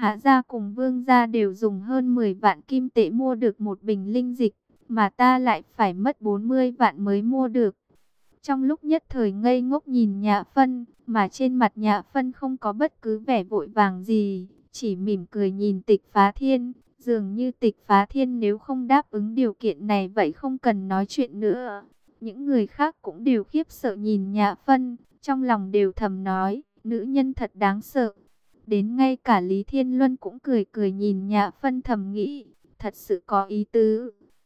Hạ gia cùng Vương gia đều dùng hơn 10 vạn kim tệ mua được một bình linh dịch, mà ta lại phải mất 40 vạn mới mua được. Trong lúc nhất thời ngây ngốc nhìn Nhã Phân, mà trên mặt Nhã Phân không có bất cứ vẻ vội vàng gì, chỉ mỉm cười nhìn Tịch Phá Thiên. Dường như Tịch Phá Thiên nếu không đáp ứng điều kiện này vậy không cần nói chuyện nữa. Những người khác cũng đều khiếp sợ nhìn Nhã Phân, trong lòng đều thầm nói, nữ nhân thật đáng sợ. Đến ngay cả Lý Thiên Luân cũng cười cười nhìn Nhã Phân thầm nghĩ, thật sự có ý tứ.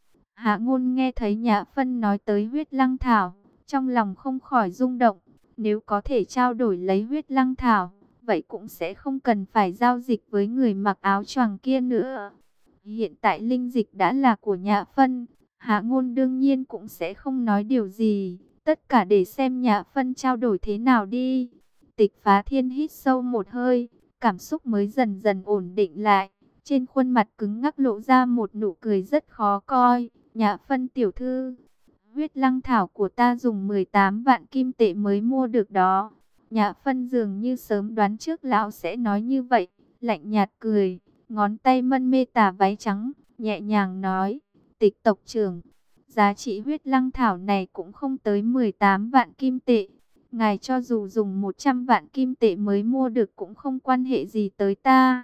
Hạ Ngôn nghe thấy Nhã Phân nói tới huyết lăng thảo, trong lòng không khỏi rung động. Nếu có thể trao đổi lấy huyết lăng thảo, vậy cũng sẽ không cần phải giao dịch với người mặc áo choàng kia nữa. Hiện tại linh dịch đã là của Nhã Phân, Hạ Ngôn đương nhiên cũng sẽ không nói điều gì, tất cả để xem Nhã Phân trao đổi thế nào đi. Tịch Phá Thiên hít sâu một hơi, cảm xúc mới dần dần ổn định lại, trên khuôn mặt cứng ngắc lộ ra một nụ cười rất khó coi. Nhã Phân tiểu thư, huyết lăng thảo của ta dùng 18 vạn kim tệ mới mua được đó. Nhã Phân dường như sớm đoán trước lão sẽ nói như vậy, lạnh nhạt cười, ngón tay mân mê tà váy trắng, nhẹ nhàng nói, Tịch tộc trưởng, giá trị huyết lăng thảo này cũng không tới 18 vạn kim tệ. Ngài cho dù dùng 100 vạn kim tệ mới mua được cũng không quan hệ gì tới ta.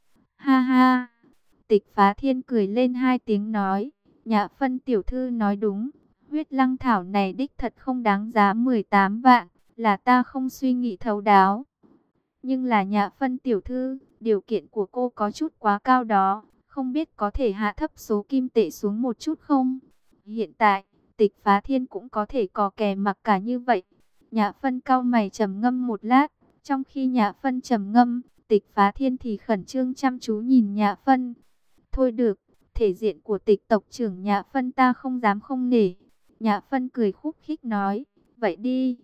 Ha ha, Tịch Phá Thiên cười lên hai tiếng nói, Nhã Phân tiểu thư nói đúng, huyết lăng thảo này đích thật không đáng giá 18 vạn, là ta không suy nghĩ thấu đáo. Nhưng là Nhã Phân tiểu thư, điều kiện của cô có chút quá cao đó, không biết có thể hạ thấp số kim tệ xuống một chút không? Hiện tại, Tịch Phá Thiên cũng có thể cò kè mặc cả như vậy. Nhã Phân cau mày trầm ngâm một lát, trong khi Nhã Phân trầm ngâm, Tịch Phá Thiên thì khẩn trương chăm chú nhìn Nhã Phân. Thôi được, thể diện của Tịch tộc trưởng Nhã Phân ta không dám không nể. Nhã Phân cười khúc khích nói, vậy đi,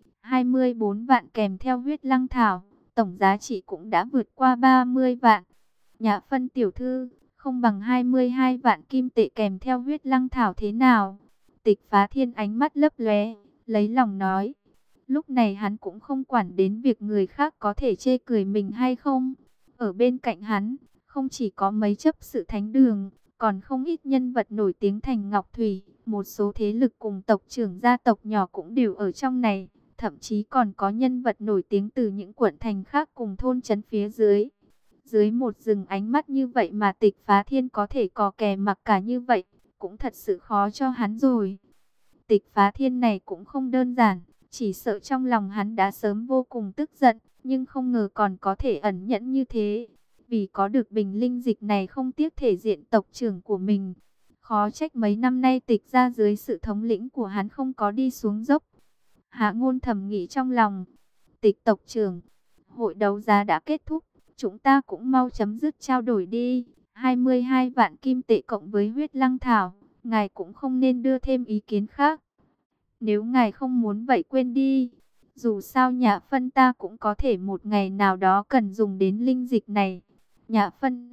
24 vạn kèm theo huyết lăng thảo, tổng giá trị cũng đã vượt qua 30 vạn. Nhã Phân tiểu thư, không bằng 22 vạn kim tệ kèm theo huyết lăng thảo thế nào? Tịch Phá Thiên ánh mắt lấp lóe, lấy lòng nói. Lúc này hắn cũng không quản đến việc người khác có thể chê cười mình hay không. Ở bên cạnh hắn, không chỉ có mấy chấp sự thánh đường, còn không ít nhân vật nổi tiếng thành Ngọc Thủy. Một số thế lực cùng tộc trưởng gia tộc nhỏ cũng đều ở trong này. Thậm chí còn có nhân vật nổi tiếng từ những quận thành khác cùng thôn trấn phía dưới. Dưới một rừng ánh mắt như vậy mà Tịch Phá Thiên có thể cò kè mặc cả như vậy, cũng thật sự khó cho hắn rồi. Tịch Phá Thiên này cũng không đơn giản, chỉ sợ trong lòng hắn đã sớm vô cùng tức giận, nhưng không ngờ còn có thể ẩn nhẫn như thế. Vì có được bình linh dịch này không tiếc thể diện tộc trưởng của mình. Khó trách mấy năm nay Tịch ra dưới sự thống lĩnh của hắn không có đi xuống dốc. Hạ Ngôn thầm nghĩ trong lòng, Tịch tộc trưởng, hội đấu giá đã kết thúc, chúng ta cũng mau chấm dứt trao đổi đi. 22 vạn kim tệ cộng với huyết lăng thảo, ngài cũng không nên đưa thêm ý kiến khác. Nếu ngài không muốn vậy quên đi. Dù sao Nhã Phân ta cũng có thể một ngày nào đó cần dùng đến linh dịch này. Nhã Phân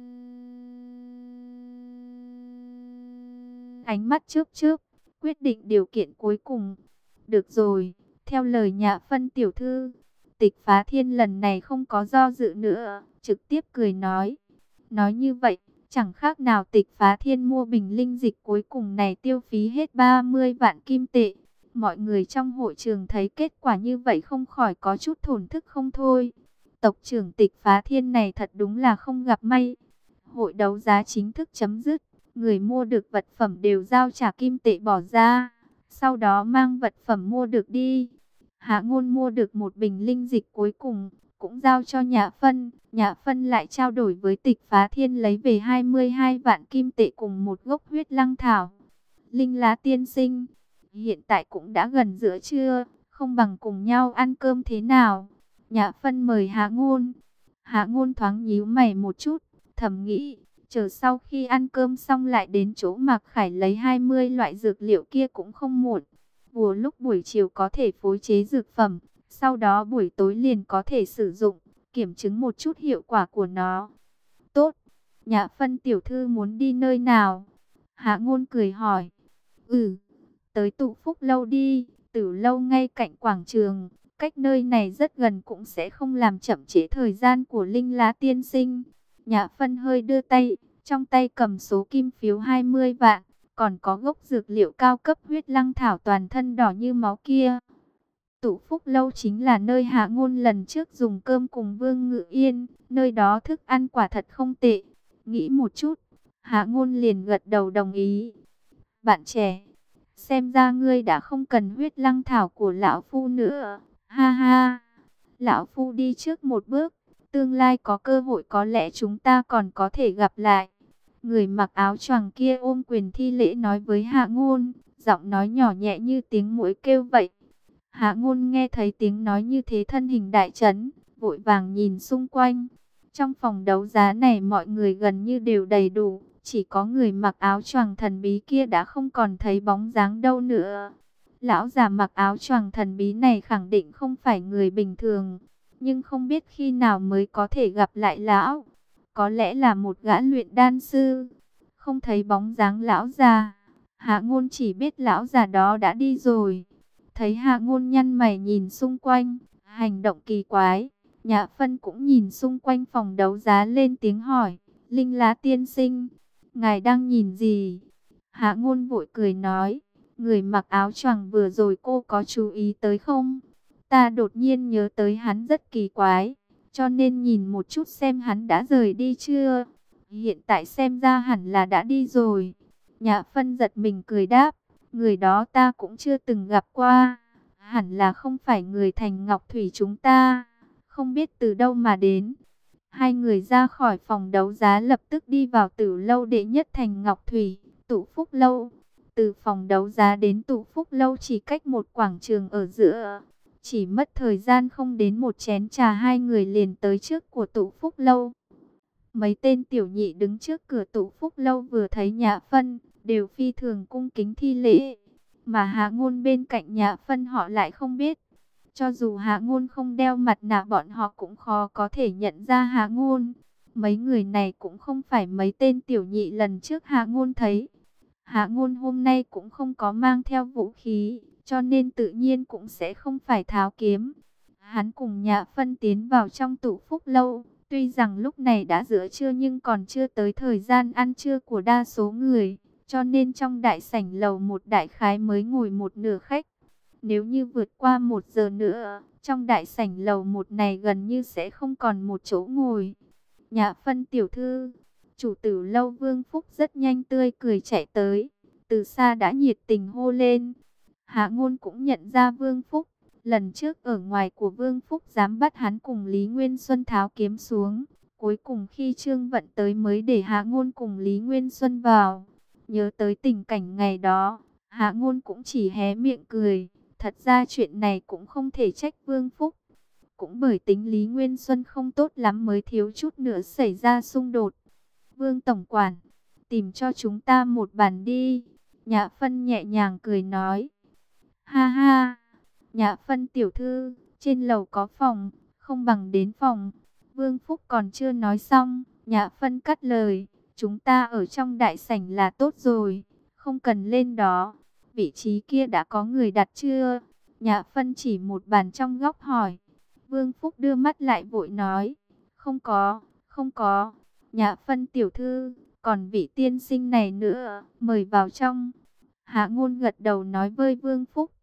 ánh mắt trước trước, quyết định điều kiện cuối cùng. Được rồi, theo lời Nhã Phân tiểu thư. Tịch Phá Thiên lần này không có do dự nữa, trực tiếp cười nói. Nói như vậy, chẳng khác nào Tịch Phá Thiên mua bình linh dịch cuối cùng này tiêu phí hết 30 vạn kim tệ. Mọi người trong hội trường thấy kết quả như vậy không khỏi có chút thổn thức không thôi. Tộc trưởng Tịch Phá Thiên này thật đúng là không gặp may. Hội đấu giá chính thức chấm dứt, người mua được vật phẩm đều giao trả kim tệ bỏ ra, sau đó mang vật phẩm mua được đi. Hạ Ngôn mua được một bình linh dịch cuối cùng, cũng giao cho Nhã Phân. Nhã Phân lại trao đổi với Tịch Phá Thiên lấy về 22 vạn kim tệ cùng một gốc huyết lăng thảo. Linh Lá tiên sinh, hiện tại cũng đã gần giữa trưa, không bằng cùng nhau ăn cơm thế nào? Nhã Phân mời Hạ Ngôn. Hạ Ngôn thoáng nhíu mày một chút, thầm nghĩ, chờ sau khi ăn cơm xong lại đến chỗ Mạc Khải lấy 20 loại dược liệu kia cũng không muộn. Vừa lúc buổi chiều có thể phối chế dược phẩm, sau đó buổi tối liền có thể sử dụng, kiểm chứng một chút hiệu quả của nó. Tốt, Nhã Phân tiểu thư muốn đi nơi nào? Hạ Ngôn cười hỏi. Tới Tụ Phúc lâu đi, Tử lâu ngay cạnh quảng trường, cách nơi này rất gần cũng sẽ không làm chậm trễ thời gian của Linh Lá tiên sinh. Nhã Phân hơi đưa tay, trong tay cầm số kim phiếu 20 vạn, còn có gốc dược liệu cao cấp huyết lăng thảo toàn thân đỏ như máu kia. Tụ Phúc Lâu chính là nơi Hạ Ngôn lần trước dùng cơm cùng Vương Ngự Yên, nơi đó thức ăn quả thật không tệ. Nghĩ một chút, Hạ Ngôn liền gật đầu đồng ý. Bạn trẻ, xem ra ngươi đã không cần huyết lăng thảo của lão phu nữa. Ha ha, lão phu đi trước một bước, tương lai có cơ hội có lẽ chúng ta còn có thể gặp lại. Người mặc áo choàng kia ôm quyền thi lễ nói với Hạ Ngôn, giọng nói nhỏ nhẹ như tiếng muỗi kêu vậy. Hạ Ngôn nghe thấy tiếng nói như thế thân hình đại chấn, vội vàng nhìn xung quanh. Trong phòng đấu giá này mọi người gần như đều đầy đủ, chỉ có người mặc áo choàng thần bí kia đã không còn thấy bóng dáng đâu nữa. Lão già mặc áo choàng thần bí này khẳng định không phải người bình thường, nhưng không biết khi nào mới có thể gặp lại lão. Có lẽ là một gã luyện đan sư. Không thấy bóng dáng lão già, Hạ Ngôn chỉ biết lão già đó đã đi rồi. Thấy Hạ Ngôn nhăn mày nhìn xung quanh, hành động kỳ quái, Nhã Phân cũng nhìn xung quanh phòng đấu giá lên tiếng hỏi, Linh Lá tiên sinh, ngài đang nhìn gì? Hạ Ngôn vội cười nói, người mặc áo choàng vừa rồi cô có chú ý tới không? Ta đột nhiên nhớ tới hắn rất kỳ quái, cho nên nhìn một chút xem hắn đã rời đi chưa? Hiện tại xem ra hẳn là đã đi rồi. Nhã Phân giật mình cười đáp, người đó ta cũng chưa từng gặp qua, hẳn là không phải người thành Ngọc Thủy chúng ta, không biết từ đâu mà đến. Hai người ra khỏi phòng đấu giá lập tức đi vào Tử lâu đệ nhất thành Ngọc Thủy, Tụ Phúc Lâu. Từ phòng đấu giá đến Tụ Phúc Lâu chỉ cách một quảng trường ở giữa. Chỉ mất thời gian không đến một chén trà hai người liền tới trước của Tụ Phúc Lâu. Mấy tên tiểu nhị đứng trước cửa Tụ Phúc Lâu vừa thấy Nhã Phân, đều phi thường cung kính thi lễ. Mà Hạ Ngôn bên cạnh Nhã Phân họ lại không biết. Cho dù Hạ Ngôn không đeo mặt nạ bọn họ cũng khó có thể nhận ra Hạ Ngôn. Mấy người này cũng không phải mấy tên tiểu nhị lần trước Hạ Ngôn thấy. Hạ Ngôn hôm nay cũng không có mang theo vũ khí, cho nên tự nhiên cũng sẽ không phải tháo kiếm. Hắn cùng Nhã Phân tiến vào trong Tụ Phúc Lâu. Tuy rằng lúc này đã giữa trưa nhưng còn chưa tới thời gian ăn trưa của đa số người, cho nên trong đại sảnh lầu một đại khái mới ngồi một nửa khách. Nếu như vượt qua 1 giờ nữa, trong đại sảnh lầu một này gần như sẽ không còn một chỗ ngồi. Nhã Phân tiểu thư, chủ tử lâu Vương Phúc rất nhanh tươi cười chạy tới, từ xa đã nhiệt tình hô lên. Hạ Ngôn cũng nhận ra Vương Phúc. Lần trước ở ngoài của Vương Phúc dám bắt hắn cùng Lý Nguyên Xuân tháo kiếm xuống. Cuối cùng khi Trương Vận tới mới để Hạ Ngôn cùng Lý Nguyên Xuân vào. Nhớ tới tình cảnh ngày đó, Hạ Ngôn cũng chỉ hé miệng cười. Thật ra chuyện này cũng không thể trách Vương Phúc. Cũng bởi tính Lý Nguyên Xuân không tốt lắm mới thiếu chút nữa xảy ra xung đột. Vương Tổng Quản, tìm cho chúng ta một bàn đi. Nhã Phân nhẹ nhàng cười nói. Ha ha. Nhã Phân tiểu thư, trên lầu có phòng, không bằng đến phòng. Vương Phúc còn chưa nói xong, Nhã Phân cắt lời, chúng ta ở trong đại sảnh là tốt rồi, không cần lên đó. Vị trí kia đã có người đặt chưa? Nhã Phân chỉ một bàn trong góc hỏi. Vương Phúc đưa mắt lại vội nói, không có, không có. Nhã Phân tiểu thư, còn vị tiên sinh này nữa, mời vào trong. Hạ Ngôn gật đầu nói với Vương Phúc.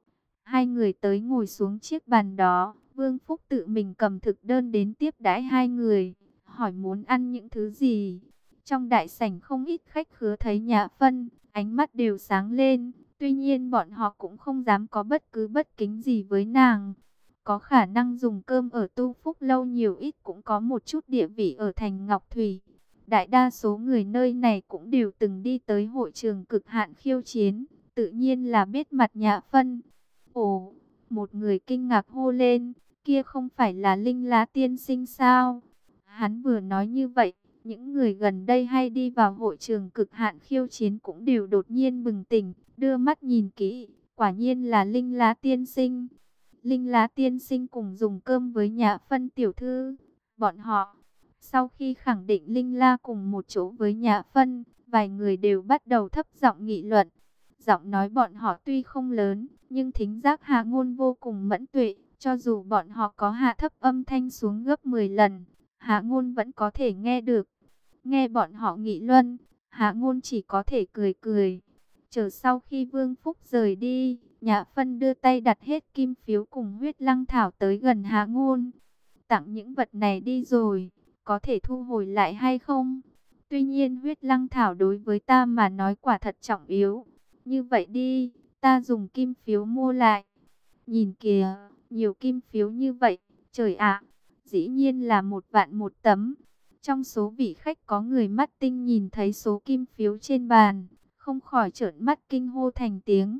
Hai người tới ngồi xuống chiếc bàn đó, Vương Phúc tự mình cầm thực đơn đến tiếp đãi hai người, hỏi muốn ăn những thứ gì. Trong đại sảnh không ít khách khứa thấy Nhã Phân, ánh mắt đều sáng lên, tuy nhiên bọn họ cũng không dám có bất kính gì với nàng. Có khả năng dùng cơm ở Tu Phúc Lâu nhiều ít cũng có một chút địa vị ở thành Ngọc Thủy. Đại đa số người nơi này cũng đều từng đi tới hội trường cực hạn khiêu chiến, tự nhiên là biết mặt Nhã Phân. Ồ, một người kinh ngạc hô lên, kia không phải là Linh Lá tiên sinh sao? Hắn vừa nói như vậy, những người gần đây hay đi vào hội trường cực hạn khiêu chiến cũng đều đột nhiên bừng tỉnh, đưa mắt nhìn kỹ, quả nhiên là Linh Lá tiên sinh. Linh Lá tiên sinh cùng dùng cơm với Nhã Phân tiểu thư. Bọn họ, sau khi khẳng định Linh La cùng một chỗ với Nhã Phân, vài người đều bắt đầu thấp giọng nghị luận. Giọng nói bọn họ tuy không lớn, nhưng thính giác Hạ Ngôn vô cùng mẫn tuệ, cho dù bọn họ có hạ thấp âm thanh xuống gấp 10 lần, Hạ Ngôn vẫn có thể nghe được. Nghe bọn họ nghị luận, Hạ Ngôn chỉ có thể cười cười. Chờ sau khi Vương Phúc rời đi, Nhã Phân đưa tay đặt hết kim phiếu cùng huyết lăng thảo tới gần Hạ Ngôn. Tặng những vật này đi rồi, có thể thu hồi lại hay không? Tuy nhiên huyết lăng thảo đối với ta mà nói quả thật trọng yếu. Như vậy đi, ta dùng kim phiếu mua lại. Nhìn kìa, nhiều kim phiếu như vậy, trời ạ, dĩ nhiên là 1.000.000 một tấm. Trong số vị khách có người mắt tinh nhìn thấy số kim phiếu trên bàn, không khỏi trợn mắt kinh hô thành tiếng.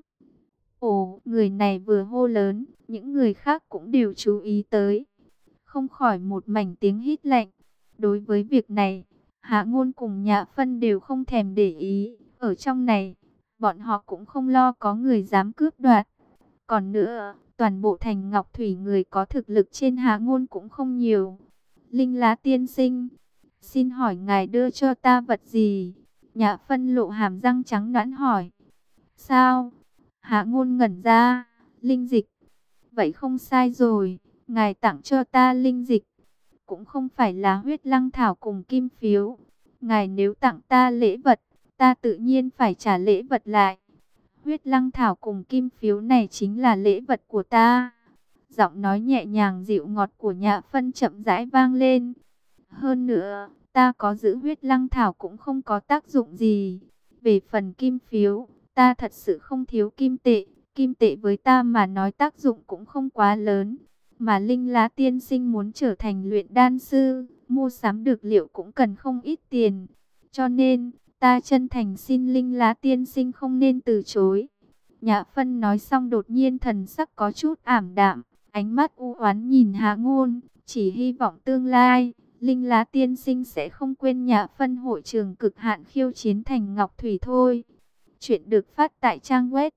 Ồ, người này vừa hô lớn, những người khác cũng đều chú ý tới. Không khỏi một mảnh tiếng hít lạnh. Đối với việc này, Hạ Ngôn cùng Nhã Phân đều không thèm để ý. Ở trong này, bọn họ cũng không lo có người dám cướp đoạt. Còn nữa, toàn bộ thành Ngọc Thủy người có thực lực trên Hạ Ngôn cũng không nhiều. Linh Lá tiên sinh, xin hỏi ngài đưa cho ta vật gì? Nhã Phân lộ hàm răng trắng nõn hỏi. Sao? Hạ Ngôn ngẩn ra. Linh dịch. Vậy không sai rồi, ngài tặng cho ta linh dịch. Cũng không phải là huyết lăng thảo cùng kim phiếu. Ngài nếu tặng ta lễ vật, ta tự nhiên phải trả lễ vật lại. Huyết lăng thảo cùng kim phiếu này chính là lễ vật của ta. Giọng nói nhẹ nhàng dịu ngọt của Nhã Phân chậm rãi vang lên. Hơn nữa, ta có giữ huyết lăng thảo cũng không có tác dụng gì. Về phần kim phiếu, ta thật sự không thiếu kim tệ. Kim tệ với ta mà nói tác dụng cũng không quá lớn. Mà Linh Lá tiên sinh muốn trở thành luyện đan sư, mua sắm được liệu cũng cần không ít tiền. Cho nên, ta chân thành xin Linh Lá tiên sinh không nên từ chối. Nhã Phân nói xong đột nhiên thần sắc có chút ảm đạm, ánh mắt u oán nhìn Hạ Ngôn, chỉ hy vọng tương lai, Linh Lá tiên sinh sẽ không quên Nhã Phân hội trường cực hạn khiêu chiến thành Ngọc Thủy thôi. Chuyện được phát tại trang web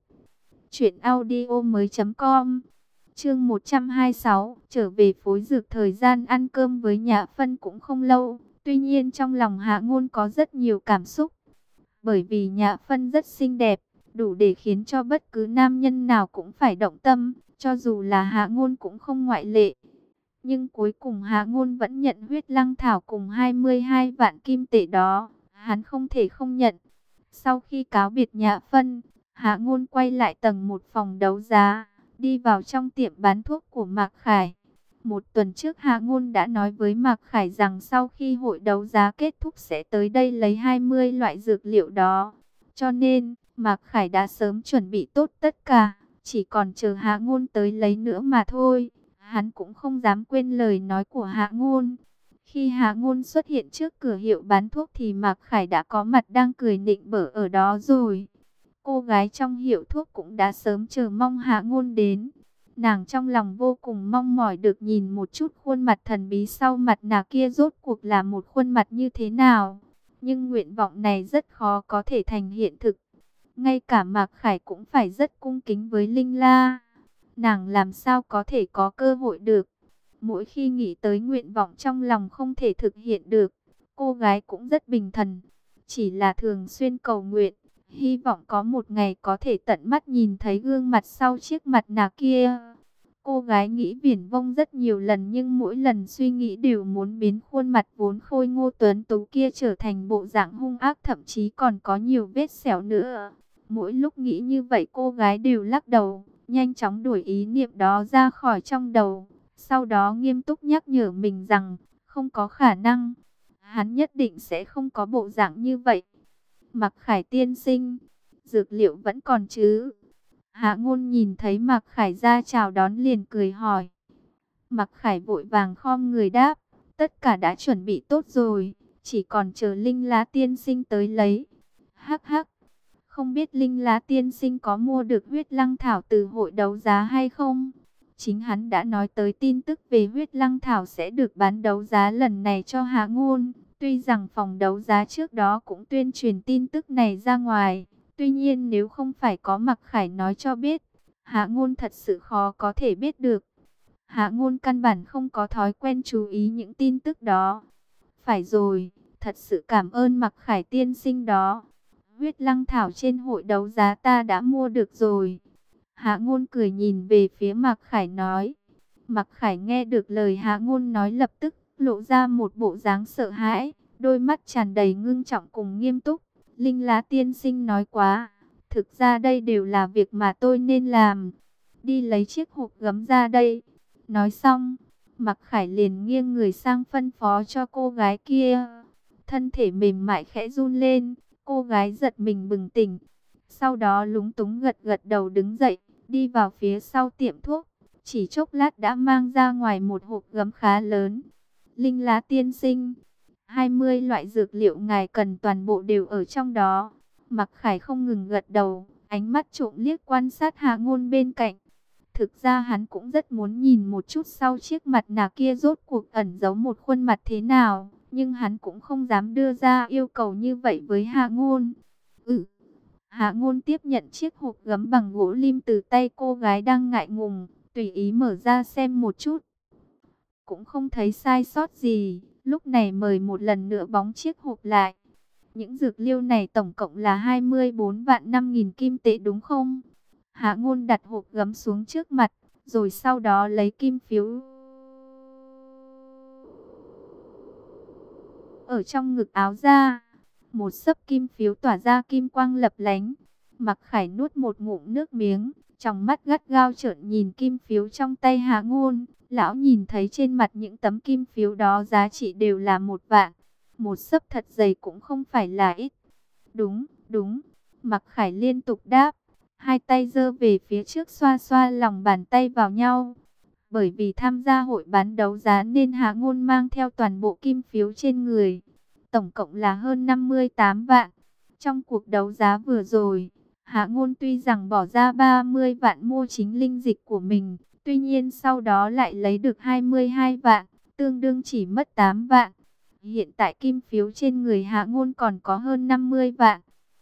truyệnaudiomoi.com. Chương 126, trở về phối dược. Thời gian ăn cơm với Nhã Phân cũng không lâu, tuy nhiên trong lòng Hạ Ngôn có rất nhiều cảm xúc. Bởi vì Nhã Phân rất xinh đẹp, đủ để khiến cho bất cứ nam nhân nào cũng phải động tâm, cho dù là Hạ Ngôn cũng không ngoại lệ. Nhưng cuối cùng Hạ Ngôn vẫn nhận huyết lăng thảo cùng 22 vạn kim tệ đó, hắn không thể không nhận. Sau khi cáo biệt Nhã Phân, Hạ Ngôn quay lại tầng 1 phòng đấu giá, đi vào trong tiệm bán thuốc của Mạc Khải. Một tuần trước Hạ Ngôn đã nói với Mạc Khải rằng sau khi hội đấu giá kết thúc sẽ tới đây lấy 20 loại dược liệu đó. Cho nên, Mạc Khải đã sớm chuẩn bị tốt tất cả, chỉ còn chờ Hạ Ngôn tới lấy nữa mà thôi. Hắn cũng không dám quên lời nói của Hạ Ngôn. Khi Hạ Ngôn xuất hiện trước cửa hiệu bán thuốc thì Mạc Khải đã có mặt đang cười nịnh bở ở đó rồi. Cô gái trong hiệu thuốc cũng đã sớm chờ mong Hạ Ngôn đến. Nàng trong lòng vô cùng mong mỏi được nhìn một chút khuôn mặt thần bí sau mặt nạ kia rốt cuộc là một khuôn mặt như thế nào. Nhưng nguyện vọng này rất khó có thể thành hiện thực. Ngay cả Mạc Khải cũng phải rất cung kính với Linh La. Nàng làm sao có thể có cơ hội được. Mỗi khi nghĩ tới nguyện vọng trong lòng không thể thực hiện được, cô gái cũng rất bình thần. Chỉ là thường xuyên cầu nguyện, hy vọng có một ngày có thể tận mắt nhìn thấy gương mặt sau chiếc mặt nạ kia. Cô gái nghĩ viển vông rất nhiều lần nhưng mỗi lần suy nghĩ đều muốn biến khuôn mặt vốn khôi ngô tuấn tú kia trở thành bộ dạng hung ác, thậm chí còn có nhiều vết sẹo nữa. Mỗi lúc nghĩ như vậy cô gái đều lắc đầu, nhanh chóng đuổi ý niệm đó ra khỏi trong đầu. Sau đó nghiêm túc nhắc nhở mình rằng không có khả năng, hắn nhất định sẽ không có bộ dạng như vậy. Mạc Khải tiên sinh, dược liệu vẫn còn chứ? Hạ Ngôn nhìn thấy Mạc Khải ra chào đón liền cười hỏi. Mạc Khải vội vàng khom người đáp, tất cả đã chuẩn bị tốt rồi, chỉ còn chờ Linh Lá tiên sinh tới lấy. Hắc hắc, không biết Linh Lá tiên sinh có mua được huyết lăng thảo từ hội đấu giá hay không? Chính hắn đã nói tới tin tức về huyết lăng thảo sẽ được bán đấu giá lần này cho Hạ Ngôn. Tuy rằng phòng đấu giá trước đó cũng tuyên truyền tin tức này ra ngoài. Tuy nhiên nếu không phải có Mạc Khải nói cho biết, Hạ Ngôn thật sự khó có thể biết được. Hạ Ngôn căn bản không có thói quen chú ý những tin tức đó. Phải rồi, thật sự cảm ơn Mạc Khải tiên sinh đó. Huyết lăng thảo trên hội đấu giá ta đã mua được rồi. Hạ Ngôn cười nhìn về phía Mạc Khải nói. Mạc Khải nghe được lời Hạ Ngôn nói lập tức lộ ra một bộ dáng sợ hãi, đôi mắt tràn đầy ngưng trọng cùng nghiêm túc. Linh Lá tiên sinh nói quá, thực ra đây đều là việc mà tôi nên làm. Đi lấy chiếc hộp gấm ra đây. Nói xong, Mạc Khải liền nghiêng người sang phân phó cho cô gái kia. Thân thể mềm mại khẽ run lên, cô gái giật mình bừng tỉnh. Sau đó lúng túng gật gật đầu đứng dậy, đi vào phía sau tiệm thuốc. Chỉ chốc lát đã mang ra ngoài một hộp gấm khá lớn. Linh Lá tiên sinh, 20 loại dược liệu ngài cần toàn bộ đều ở trong đó. Mạc Khải không ngừng gật đầu, ánh mắt trộm liếc quan sát Hạ Ngôn bên cạnh. Thực ra hắn cũng rất muốn nhìn một chút sau chiếc mặt nạ kia rốt cuộc ẩn giấu một khuôn mặt thế nào. Nhưng hắn cũng không dám đưa ra yêu cầu như vậy với Hạ Ngôn. Hạ Ngôn tiếp nhận chiếc hộp gấm bằng gỗ lim từ tay cô gái đang ngại ngùng, tùy ý mở ra xem một chút. Cũng không thấy sai sót gì, lúc này mời một lần nữa bóng chiếc hộp lại. Những dược liêu này tổng cộng là 24 vạn 5.000 kim tệ đúng không? Hạ Ngôn đặt hộp gấm xuống trước mặt, rồi sau đó lấy kim phiếu ở trong ngực áo ra. Một xấp kim phiếu tỏa ra kim quang lập lánh. Mạc Khải nuốt một ngụm nước miếng, trong mắt gắt gao trợn nhìn kim phiếu trong tay Hạ Ngôn. Lão nhìn thấy trên mặt những tấm kim phiếu đó giá trị đều là 1 vạn. Một xấp thật dày cũng không phải là ít. Đúng, đúng. Mạc Khải liên tục đáp. Hai tay giơ về phía trước xoa xoa lòng bàn tay vào nhau. Bởi vì tham gia hội bán đấu giá nên Hạ Ngôn mang theo toàn bộ kim phiếu trên người. Tổng cộng là hơn 58 vạn. Trong cuộc đấu giá vừa rồi, Hạ Ngôn tuy rằng bỏ ra 30 vạn mua chính linh dịch của mình, tuy nhiên sau đó lại lấy được 22 vạn, tương đương chỉ mất 8 vạn. Hiện tại kim phiếu trên người Hạ Ngôn còn có hơn 50 vạn.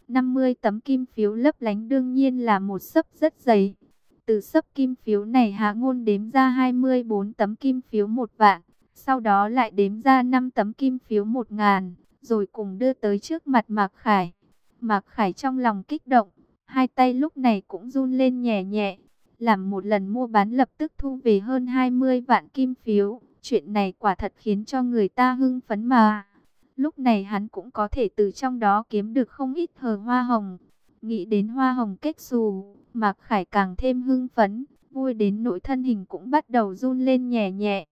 50 tấm kim phiếu lấp lánh đương nhiên là một xấp rất dày. Từ xấp kim phiếu này Hạ Ngôn đếm ra 24 tấm kim phiếu 1 vạn, sau đó lại đếm ra 5 tấm kim phiếu 1.000, rồi cùng đưa tới trước mặt Mạc Khải. Mạc Khải trong lòng kích động, hai tay lúc này cũng run lên nhẹ nhẹ. Làm một lần mua bán lập tức thu về hơn 20 vạn kim phiếu, chuyện này quả thật khiến cho người ta hưng phấn mà. Lúc này hắn cũng có thể từ trong đó kiếm được không ít hờ hoa hồng. Nghĩ đến hoa hồng kết xù, Mạc Khải càng thêm hưng phấn, vui đến nỗi thân hình cũng bắt đầu run lên nhẹ nhẹ.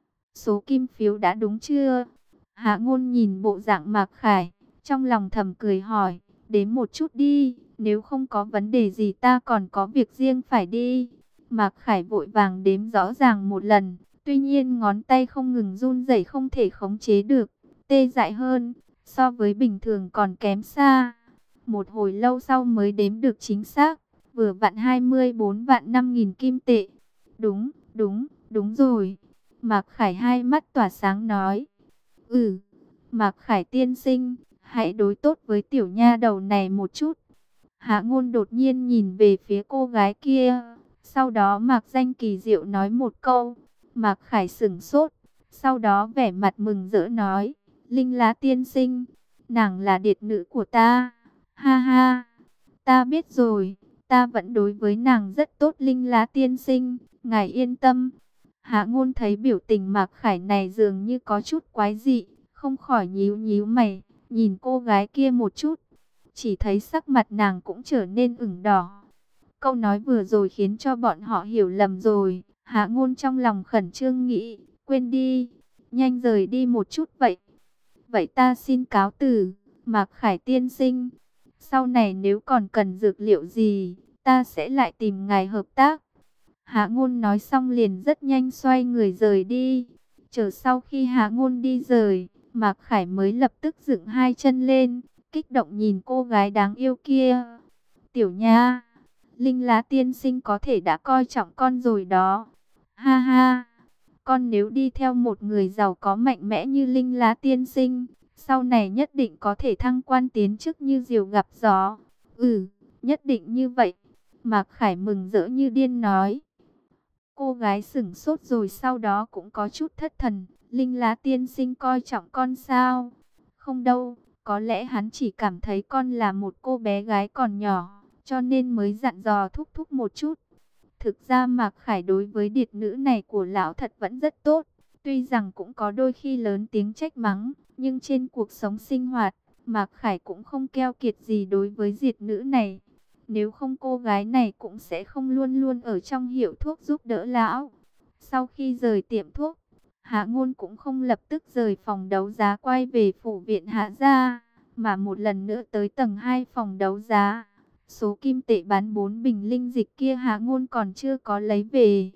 Số kim phiếu đã đúng chưa? Hạ Ngôn nhìn bộ dạng Mạc Khải, trong lòng thầm cười hỏi, đếm một chút đi, nếu không có vấn đề gì ta còn có việc riêng phải đi. Mạc Khải vội vàng đếm rõ ràng một lần, tuy nhiên ngón tay không ngừng run rẩy không thể khống chế được, tê dại hơn, so với bình thường còn kém xa. Một hồi lâu sau mới đếm được chính xác, vừa vặn 24 vạn 5.000 kim tệ. Đúng, đúng, đúng rồi. Mạc Khải hai mắt tỏa sáng nói. Mạc Khải tiên sinh, hãy đối tốt với tiểu nha đầu này một chút. Hạ Ngôn đột nhiên nhìn về phía cô gái kia. Sau đó Mạc Danh kỳ diệu nói một câu. Mạc Khải sửng sốt. Sau đó vẻ mặt mừng rỡ nói. Linh Lá tiên sinh, nàng là điệt nữ của ta. Ha ha, ta biết rồi, ta vẫn đối với nàng rất tốt Linh Lá tiên sinh, ngài yên tâm. Hạ Ngôn thấy biểu tình Mạc Khải này dường như có chút quái dị, không khỏi nhíu nhíu mày, nhìn cô gái kia một chút. Chỉ thấy sắc mặt nàng cũng trở nên ửng đỏ. Câu nói vừa rồi khiến cho bọn họ hiểu lầm rồi. Hạ Ngôn trong lòng khẩn trương nghĩ, quên đi, nhanh rời đi một chút vậy. Vậy ta xin cáo từ, Mạc Khải tiên sinh. Sau này nếu còn cần dược liệu gì, ta sẽ lại tìm ngài hợp tác. Hạ Ngôn nói xong liền rất nhanh xoay người rời đi. Chờ sau khi Hạ Ngôn đi rời, Mạc Khải mới lập tức dựng hai chân lên, kích động nhìn cô gái đáng yêu kia. Tiểu Nha, Linh Lá tiên sinh có thể đã coi trọng con rồi đó. Ha ha, con nếu đi theo một người giàu có mạnh mẽ như Linh Lá tiên sinh, sau này nhất định có thể thăng quan tiến chức như diều gặp gió. Nhất định như vậy. Mạc Khải mừng rỡ như điên nói. Cô gái sửng sốt rồi sau đó cũng có chút thất thần. Linh Lá tiên sinh coi trọng con sao? Không đâu, có lẽ hắn chỉ cảm thấy con là một cô bé gái còn nhỏ, cho nên mới dặn dò thúc thúc một chút. Thực ra Mạc Khải đối với điệt nữ này của lão thật vẫn rất tốt. Tuy rằng cũng có đôi khi lớn tiếng trách mắng, nhưng trên cuộc sống sinh hoạt, Mạc Khải cũng không keo kiệt gì đối với Diệt nữ này. Nếu không cô gái này cũng sẽ không luôn luôn ở trong hiệu thuốc giúp đỡ lão. Sau khi rời tiệm thuốc, Hạ Ngôn cũng không lập tức rời phòng đấu giá quay về phủ viện Hạ gia, mà một lần nữa tới tầng 2 phòng đấu giá. Số kim tệ bán 4 bình linh dịch kia Hạ Ngôn còn chưa có lấy về.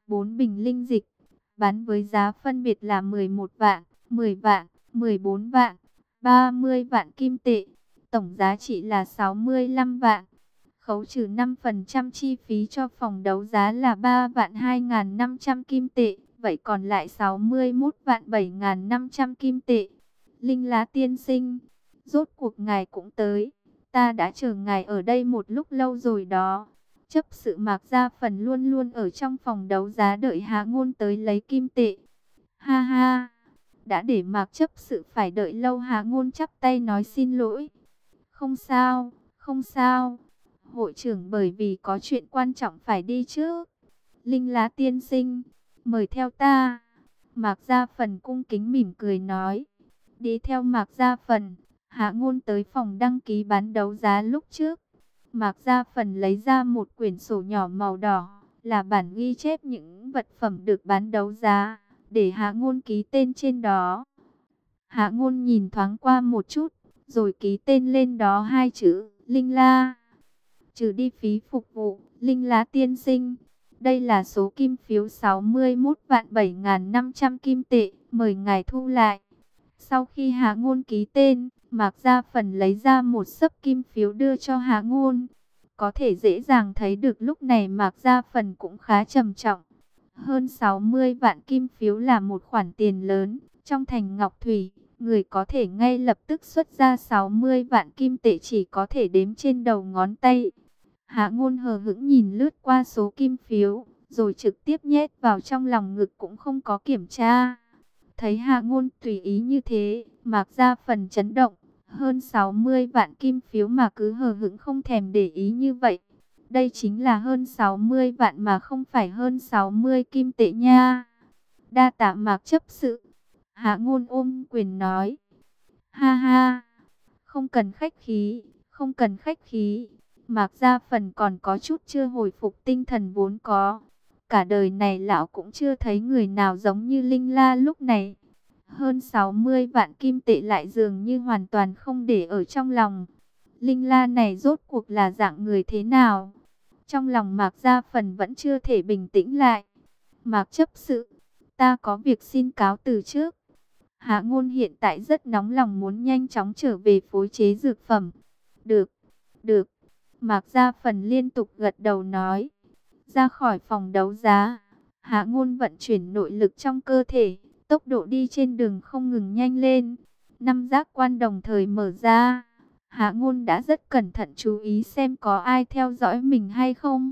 4 bình linh dịch bán với giá phân biệt là 11 vạn, 10 vạn, 14 vạn, 30 vạn kim tệ. Tổng giá trị là 65 vạn. Khấu trừ 5% chi phí cho phòng đấu giá là 3 vạn 2.500 kim tệ. Vậy còn lại 61 vạn 7.500 kim tệ. Linh Lá tiên sinh, rốt cuộc ngài cũng tới. Ta đã chờ ngài ở đây một lúc lâu rồi đó. Chấp sự Mạc Gia Phần luôn luôn ở trong phòng đấu giá đợi Hạ Ngôn tới lấy kim tệ. Ha ha, đã để Mạc chấp sự phải đợi lâu. Hạ Ngôn chắp tay nói xin lỗi. Không sao, không sao. Hội trưởng bởi vì có chuyện quan trọng phải đi trước. Linh Lá tiên sinh, mời theo ta. Mạc Gia Phần cung kính mỉm cười nói. Đi theo Mạc Gia Phần, Hạ Ngôn tới phòng đăng ký bán đấu giá lúc trước. Mạc Gia Phần lấy ra một quyển sổ nhỏ màu đỏ, là bản ghi chép những vật phẩm được bán đấu giá, để Hạ Ngôn ký tên trên đó. Hạ Ngôn nhìn thoáng qua một chút, rồi ký tên lên đó hai chữ Linh La. Trừ đi phí phục vụ, Linh Lá tiên sinh, đây là số kim phiếu 61 vạn 7.500 kim tệ, mời ngài thu lại. Sau khi Hạ Ngôn ký tên, Mạc Gia Phần lấy ra một xấp kim phiếu đưa cho Hạ Ngôn. Có thể dễ dàng thấy được lúc này Mạc Gia Phần cũng khá trầm trọng. Hơn 60 vạn kim phiếu là một khoản tiền lớn. Trong thành Ngọc Thủy, người có thể ngay lập tức xuất ra 60 vạn kim tệ chỉ có thể đếm trên đầu ngón tay. Hạ Ngôn hờ hững nhìn lướt qua số kim phiếu, rồi trực tiếp nhét vào trong lòng ngực cũng không có kiểm tra. Thấy Hạ Ngôn tùy ý như thế, Mạc Gia Phần chấn động. Hơn 60 vạn kim phiếu mà cứ hờ hững không thèm để ý như vậy. Đây chính là hơn 60 vạn mà không phải hơn 60 kim tệ nha. Đa tạ Mạc chấp sự. Hạ Ngôn ôm quyền nói. Ha ha, không cần khách khí, không cần khách khí. Mạc Gia Phần còn có chút chưa hồi phục tinh thần vốn có. Cả đời này lão cũng chưa thấy người nào giống như Linh La lúc này. Hơn 60 vạn kim tệ lại dường như hoàn toàn không để ở trong lòng. Linh La này rốt cuộc là dạng người thế nào? Trong lòng Mạc Gia Phần vẫn chưa thể bình tĩnh lại. Mạc chấp sự, ta có việc xin cáo từ trước. Hạ Ngôn hiện tại rất nóng lòng muốn nhanh chóng trở về phối chế dược phẩm. Được, được. Mạc Gia Phần liên tục gật đầu nói. Ra khỏi phòng đấu giá, Hạ Ngôn vận chuyển nội lực trong cơ thể. Tốc độ đi trên đường không ngừng nhanh lên. Năm giác quan đồng thời mở ra. Hạ Ngôn đã rất cẩn thận chú ý xem có ai theo dõi mình hay không.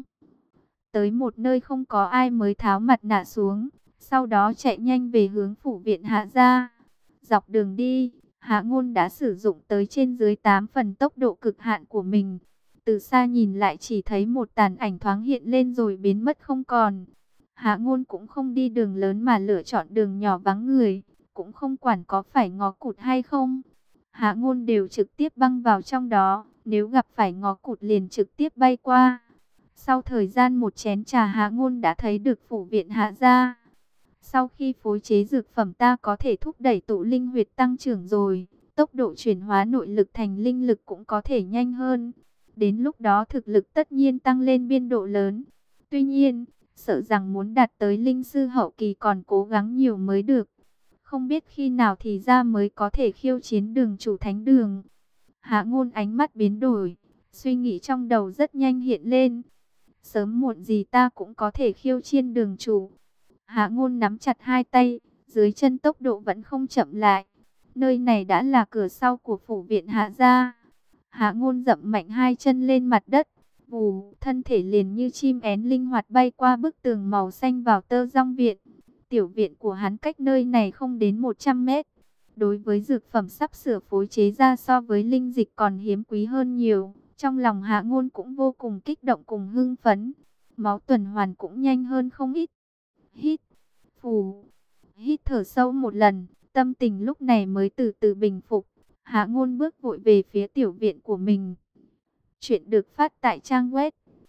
Tới một nơi không có ai mới tháo mặt nạ xuống. Sau đó chạy nhanh về hướng phủ viện Hạ gia. Dọc đường đi, Hạ Ngôn đã sử dụng tới trên dưới 8 phần tốc độ cực hạn của mình. Từ xa nhìn lại chỉ thấy một tàn ảnh thoáng hiện lên rồi biến mất không còn. Hạ Ngôn cũng không đi đường lớn mà lựa chọn đường nhỏ vắng người, cũng không quản có phải ngõ cụt hay không. Hạ Ngôn đều trực tiếp băng vào trong đó, nếu gặp phải ngõ cụt liền trực tiếp bay qua. Sau thời gian một chén trà Hạ Ngôn đã thấy được phủ viện Hạ gia. Sau khi phối chế dược phẩm ta có thể thúc đẩy tụ linh huyệt tăng trưởng rồi, tốc độ chuyển hóa nội lực thành linh lực cũng có thể nhanh hơn. Đến lúc đó thực lực tất nhiên tăng lên biên độ lớn. Tuy nhiên, sợ rằng muốn đạt tới linh sư hậu kỳ còn cố gắng nhiều mới được. Không biết khi nào thì ra mới có thể khiêu chiến đường chủ thánh đường. Hạ Ngôn ánh mắt biến đổi, suy nghĩ trong đầu rất nhanh hiện lên. Sớm muộn gì ta cũng có thể khiêu chiến đường chủ. Hạ Ngôn nắm chặt hai tay, dưới chân tốc độ vẫn không chậm lại. Nơi này đã là cửa sau của phủ viện Hạ gia. Hạ Ngôn dậm mạnh hai chân lên mặt đất. Vù, thân thể liền như chim én linh hoạt bay qua bức tường màu xanh vào tơ rong viện. Tiểu viện của hắn cách nơi này không đến 100 mét. Đối với dược phẩm sắp sửa phối chế ra so với linh dịch còn hiếm quý hơn nhiều. Trong lòng Hạ Ngôn cũng vô cùng kích động cùng hưng phấn. Máu tuần hoàn cũng nhanh hơn không ít. Hít, phù. Hít thở sâu một lần, tâm tình lúc này mới từ từ bình phục. Hạ Ngôn bước vội về phía tiểu viện của mình. Chuyện được phát tại trang web